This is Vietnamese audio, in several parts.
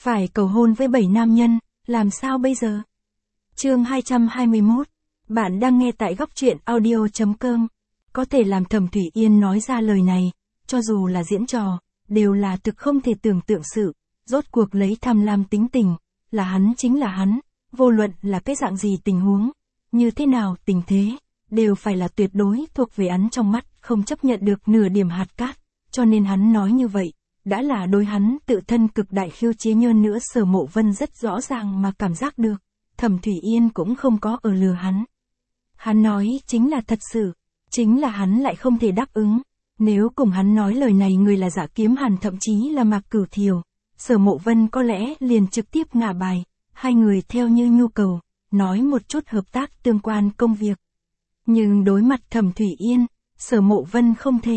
Phải cầu hôn với 7 nam nhân, làm sao bây giờ? Chương 221. Bạn đang nghe tại góc truyện audio.com. Có thể làm Thẩm Thủy Yên nói ra lời này, cho dù là diễn trò, đều là thực không thể tưởng tượng sự. Rốt cuộc lấy tham lam tính tình, là hắn chính là hắn, vô luận là cái dạng gì tình huống, như thế nào tình thế, đều phải là tuyệt đối thuộc về hắn trong mắt, không chấp nhận được nửa điểm hạt cát, cho nên hắn nói như vậy, đã là đối hắn tự thân cực đại khiêu chiến. Hơn nữa Sở Mộ Vân rất rõ ràng mà cảm giác được, Thẩm Thủy Yên cũng không có ở lừa hắn. Hắn nói chính là thật sự, chính là hắn lại không thể đáp ứng. Nếu cùng hắn nói lời này người là Dạ Kiếm Hàn thậm chí là Mạc Cửu Thiều, Sở Mộ Vân có lẽ liền trực tiếp ngả bài, hai người theo như nhu cầu, nói một chút hợp tác tương quan công việc. Nhưng đối mặt Thẩm Thủy Yên, Sở Mộ Vân không thể.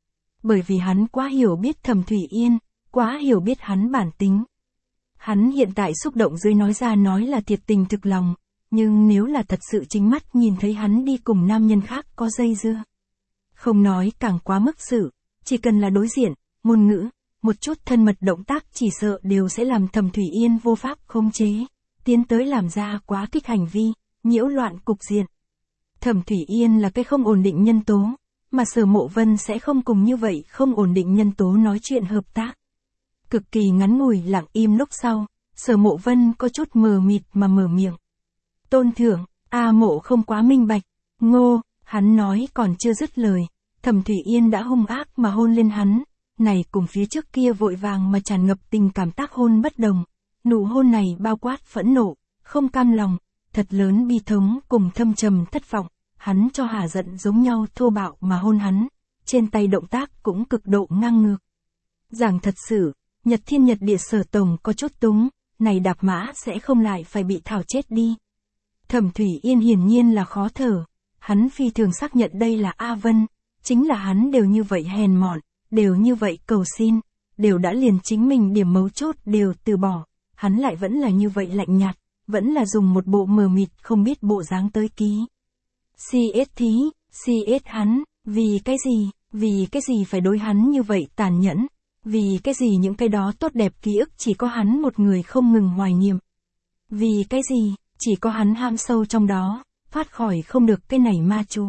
Bởi vì hắn quá hiểu biết Thẩm Thủy Yên, quá hiểu biết hắn bản tính. Hắn hiện tại xúc động dưới nói ra nói là thiệt tình thực lòng, nhưng nếu là thật sự chính mắt nhìn thấy hắn đi cùng nam nhân khác có dây dưa. Không nói càng quá mức sự, chỉ cần là đối diện, ngôn ngữ, một chút thân mật động tác chỉ sợ đều sẽ làm Thẩm Thủy Yên vô pháp khống chế, tiến tới làm ra quá kích hành vi, nhiễu loạn cục diện. Thẩm Thủy Yên là cái không ổn định nhân tố, mà Sở Mộ Vân sẽ không cùng như vậy không ổn định nhân tố nói chuyện hợp tác. Cực kỳ ngắn ngủi lặng im lúc sau, Sở Mộ Vân có chút mờ mịt mà mở miệng. Tôn thượng, A Mộ không quá minh bạch, Ngô, hắn nói còn chưa dứt lời, Thẩm Thủy Yên đã hung ác mà hôn lên hắn, này cùng phía trước kia vội vàng mà tràn ngập tình cảm tác hôn bất đồng. Nụ hôn này bao quát phẫn nộ, không cam lòng, thật lớn bi thống cùng thâm trầm thất vọng, hắn cho hả giận giống nhau thô bạo mà hôn hắn, trên tay động tác cũng cực độ ngang ngược. Giảng thật sự, Nhật Thiên Nhật Địa Sở Tổng có chút túng, này đạp mã sẽ không lại phải bị thảo chết đi. Thẩm Thủy Yên hiển nhiên là khó thở, hắn phi thường xác nhận đây là A Vân, chính là hắn đều như vậy hèn mọn, đều như vậy cầu xin, đều đã liền chính mình điểm mấu chốt đều từ bỏ, hắn lại vẫn là như vậy lạnh nhạt, vẫn là dùng một bộ mờ mịt không biết bộ dáng tới ký. CS thí, CS hắn, vì cái gì phải đối hắn như vậy tàn nhẫn, vì cái gì những cái đó tốt đẹp ký ức chỉ có hắn một người không ngừng hoài niệm. Vì cái gì, chỉ có hắn ham sâu trong đó, thoát khỏi không được cái này ma chú.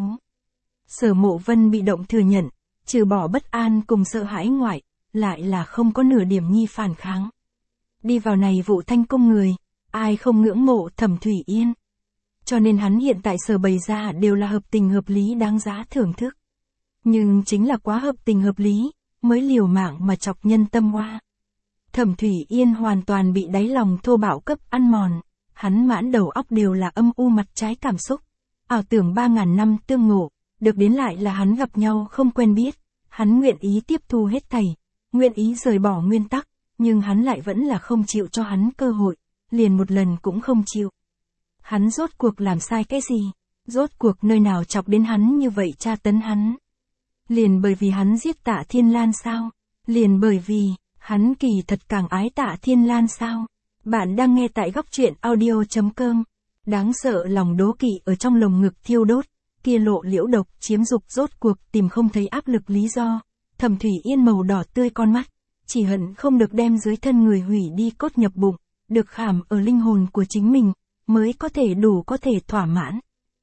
Sở Mộ Vân bị động thừa nhận, trừ bỏ bất an cùng sợ hãi ngoại, lại là không có nửa điểm nhi phản kháng. Đi vào này vụ thanh cung người, ai không ngưỡng mộ Thẩm Thủy Yên. Cho nên hắn hiện tại sở bày ra đều là hợp tình hợp lý đáng giá thưởng thức. Nhưng chính là quá hợp tình hợp lý, mới liều mạng mà chọc nhân tâm hoa. Thẩm Thủy Yên hoàn toàn bị đáy lòng thô bạo cấp ăn mòn, hắn mãn đầu óc đều là âm u mặt trái cảm xúc. Ảo tưởng 3.000 năm tương ngộ, được đến lại là hắn gặp nhau không quen biết, hắn nguyện ý tiếp thu hết thảy, nguyện ý rời bỏ nguyên tắc, nhưng hắn lại vẫn là không chịu cho hắn cơ hội, liền một lần cũng không chịu. Hắn rốt cuộc làm sai cái gì? Rốt cuộc nơi nào chọc đến hắn như vậy tra tấn hắn? Liền bởi vì hắn giết Tạ Thiên Lan sao? Liền bởi vì, hắn kỳ thật càng ái Tạ Thiên Lan sao? Bạn đang nghe tại góc truyện audio.com. Đáng sợ lòng đố kỵ ở trong lồng ngực thiêu đốt, kia lộ liễu độc chiếm dục rốt cuộc tìm không thấy áp lực lý do. Thẩm Thủy Yên màu đỏ tươi con mắt, chỉ hận không được đem dưới thân người hủy đi cốt nhập bụng, được khảm ở linh hồn của chính mình, mới có thể đủ có thể thỏa mãn.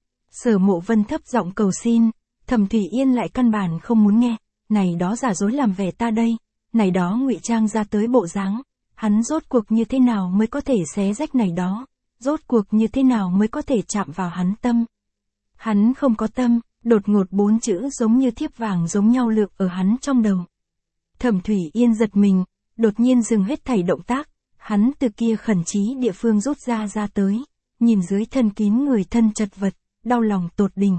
Sở Mộ Vân thấp giọng cầu xin, Thẩm Thủy Yên lại căn bản không muốn nghe, này đó giả dối làm vẻ ta đây, này đó ngụy trang ra tới bộ dáng, hắn rốt cuộc như thế nào mới có thể xé rách này đó, rốt cuộc như thế nào mới có thể chạm vào hắn tâm. Hắn không có tâm, đột ngột 4 chữ giống như thiếp vàng giống nhau lượn ở hắn trong đầu. Thẩm Thủy Yên giật mình, đột nhiên dừng hết thảy động tác, hắn từ kia khẩn trí địa phương rút ra tới, nhìn dưới thân kín người thân chật vật, đau lòng tột đỉnh.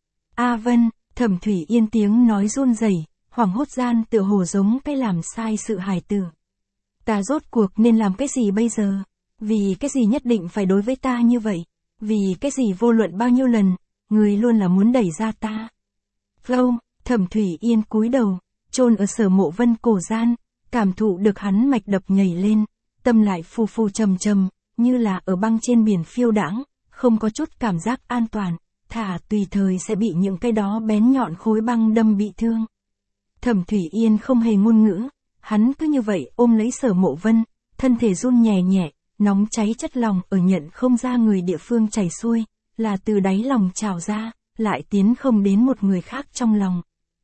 A Vân, Thẩm Thủy Yên tiếng nói run rẩy, hoảng hốt gian tựa hồ giống cái làm sai sự hài tử. Ta rốt cuộc nên làm cái gì bây giờ? Vì cái gì nhất định phải đối với ta như vậy? Vì cái gì vô luận bao nhiêu lần, người luôn là muốn đẩy ra ta? Flow, Thẩm Thủy Yên cúi đầu, chôn ở Sở Mộ Vân cổ gian, cảm thụ được hắn mạch đập nhảy lên, tâm lại phù phù trầm trầm, như là ở băng trên biển phiêu đãng, không có chút cảm giác an toàn, thả tùy thời sẽ bị những cái đó bén nhọn khối băng đâm bị thương. Thẩm Thủy Yên không hề ngôn ngữ, hắn cứ như vậy ôm lấy Sở Mộ Vân, thân thể run nhẹ nhẹ, nóng cháy chất lòng ở nhận không ra người địa phương chảy xuôi, là từ đáy lòng trào ra, lại tiến không đến một người khác trong lòng.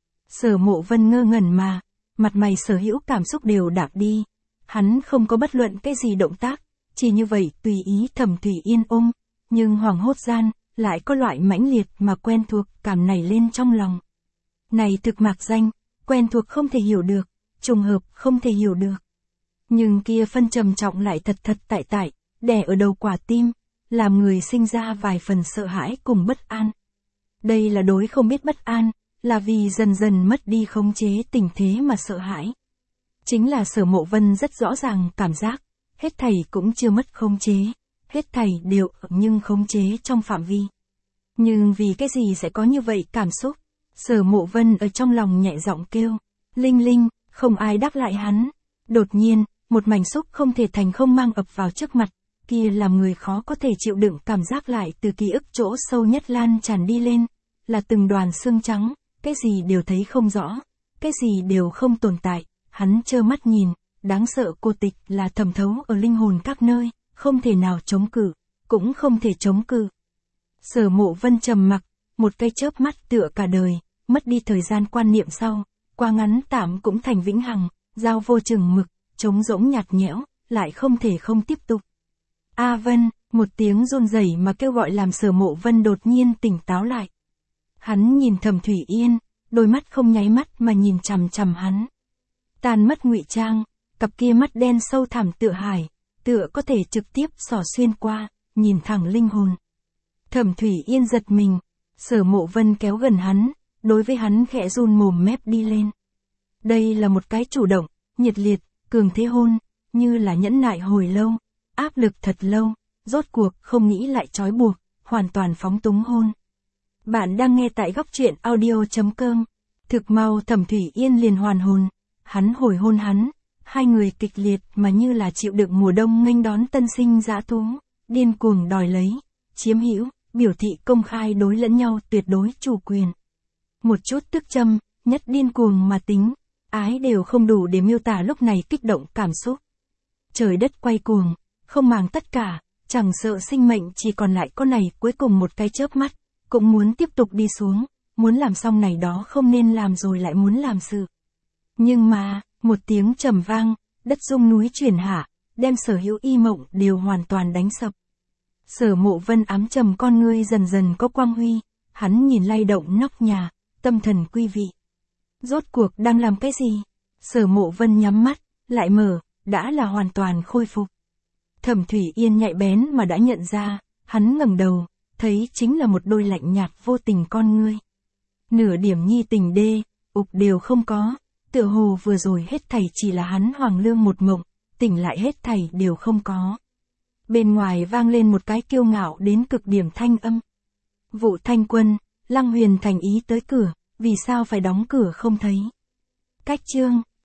Sở Mộ Vân ngơ ngẩn mà, mặt mày sở hữu cảm xúc đều đạp đi. Hắn không có bất luận cái gì động tác, chỉ như vậy tùy ý Thẩm Thủy Yên ôm, nhưng hoảng hốt gian, lại có loại mãnh liệt mà quen thuộc cảm nảy lên trong lòng. Này thực mạc danh, quen thuộc không thể hiểu được, trùng hợp không thể hiểu được. Nhưng kia phân trầm trọng lại thật thật tại, đè ở đầu quả tim, làm người sinh ra vài phần sợ hãi cùng bất an. Đây là đối không biết bất an, là vì dần dần mất đi khống chế tình thế mà sợ hãi. Chính là Sở Mộ Vân rất rõ ràng cảm giác, hết thảy cũng chưa mất khống chế, hết thảy đều ở nhưng khống chế trong phạm vi. Nhưng vì cái gì sẽ có như vậy cảm xúc? Sở Mộ Vân ở trong lòng nhẹ giọng kêu, Linh Linh, không ai đáp lại hắn. Đột nhiên, một mảnh xúc không thể thành không mang ập vào trước mặt, kia làm người khó có thể chịu đựng cảm giác lại từ ký ức chỗ sâu nhất lan tràn đi lên, là từng đoàn xương trắng, cái gì đều thấy không rõ, cái gì đều không tồn tại, hắn trơ mắt nhìn, đáng sợ cô tịch là thẩm thấu ở linh hồn các nơi, không thể nào chống cự, cũng không thể chống cự. Sở Mộ Vân trầm mặc, một cái chớp mắt tựa cả đời, mất đi thời gian quan niệm sau, qua ngắn tạm cũng thành vĩnh hằng, giao vô chừng mực, trống rỗng nhạt nhẽo, lại không thể không tiếp tục. A Vân, một tiếng run rẩy mà kêu gọi làm Sở Mộ Vân đột nhiên tỉnh táo lại. Hắn nhìn Thẩm Thủy Yên, đôi mắt không nháy mắt mà nhìn chằm chằm hắn. Tàn mất ngụy trang, cặp kia mắt đen sâu thẳm tựa hải, tựa có thể trực tiếp xỏ xuyên qua, nhìn thẳng linh hồn. Thẩm Thủy Yên giật mình, Sở Mộ Vân kéo gần hắn, đối với hắn khẽ run mồm mép đi lên. Đây là một cái chủ động, nhiệt liệt, cường thế hôn, như là nhẫn nại hồi lâu, áp lực thật lâu, rốt cuộc không nghĩ lại trói buộc, hoàn toàn phóng túng hôn. Bạn đang nghe tại góc truyện audio.com. Thực mau Thẩm Thủy Yên liền hoàn hồn, hắn hồi hôn hắn, hai người kịch liệt mà như là chịu đựng mùa đông nghênh đón tân sinh dã thú, điên cuồng đòi lấy, chiếm hữu, biểu thị công khai đối lẫn nhau tuyệt đối chủ quyền. Một chút tức châm, nhất điên cuồng mà tính, ái đều không đủ để miêu tả lúc này kích động cảm xúc. Trời đất quay cuồng, không màng tất cả, chẳng sợ sinh mệnh chỉ còn lại con này cuối cùng một cái chớp mắt, cũng muốn tiếp tục đi xuống, muốn làm xong này đó không nên làm rồi lại muốn làm sự. Nhưng mà, một tiếng trầm vang, đất rung núi chuyển hạ, đem sở hữu y mộng đều hoàn toàn đánh sập. Sở Mộ Vân ám trầm con ngươi dần dần có quang huy, hắn nhìn lay động nóc nhà, tâm thần quy vị. Rốt cuộc đang làm cái gì? Sở Mộ Vân nhắm mắt, lại mở, đã là hoàn toàn khôi phục. Thẩm Thủy Yên nhạy bén mà đã nhận ra, hắn ngẩng đầu, thấy chính là một đôi lạnh nhạt vô tình con ngươi. Nửa điểm nhi tình đê, ục đều không có, tựa hồ vừa rồi hết thảy chỉ là hắn hoàng lương một mộng, tỉnh lại hết thảy đều không có. Bên ngoài vang lên một cái kiêu ngạo đến cực điểm thanh âm. Vụ Thanh Quân, Lăng Huyền thành ý tới cửa, vì sao phải đóng cửa không thấy. Cách chương